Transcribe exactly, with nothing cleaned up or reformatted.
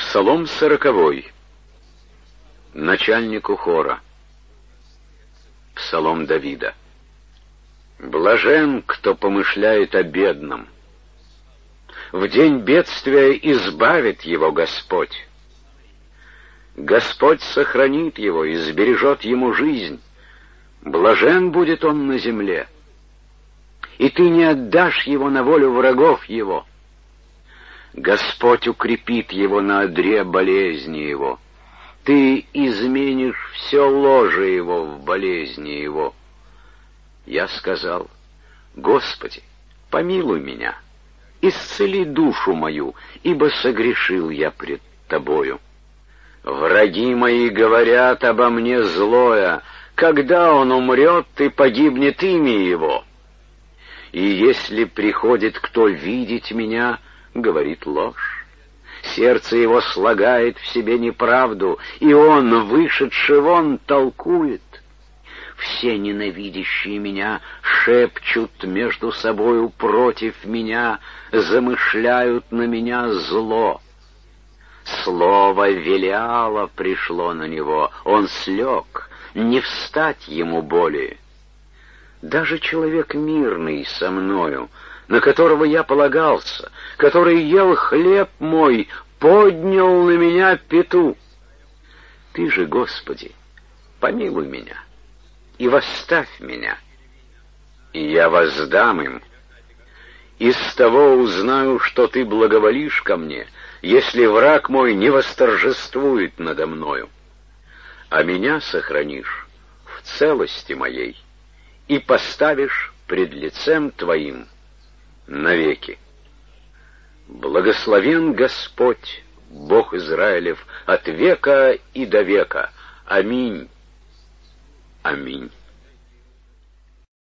Псалом сороковой. Начальнику хора. Псалом Давида. Блажен, кто помышляет о бедном. В день бедствия избавит его Господь. Господь сохранит его и сбережет ему жизнь. Блажен будет он на земле. И ты не отдашь его на волю врагов его. Господь укрепит его на одре болезни его. Ты изменишь все ложе его в болезни его. Я сказал: Господи, помилуй меня, исцели душу мою, ибо согрешил я пред Тобою. Враги мои говорят обо мне злое, когда он умрет, и погибнет имя его. И если приходит кто видеть меня, говорит ложь. Сердце его слагает в себе неправду, и он, вышедший вон, толкует. Все ненавидящие меня шепчут между собою против меня, замышляют на меня зло. Слово Велиала пришло на него, он слег, не встать ему более. Даже человек мирный со мною, на которого я полагался, который ел хлеб мой, поднял на меня пету. Ты же, Господи, помилуй меня и восставь меня, и я воздам им. Из того узнаю, что Ты благоволишь ко мне, если враг мой не восторжествует надо мною. А меня сохранишь в целости моей и поставишь пред лицем Твоим навеки. Благословен Господь, Бог Израилев, от века и до века. Аминь. Аминь.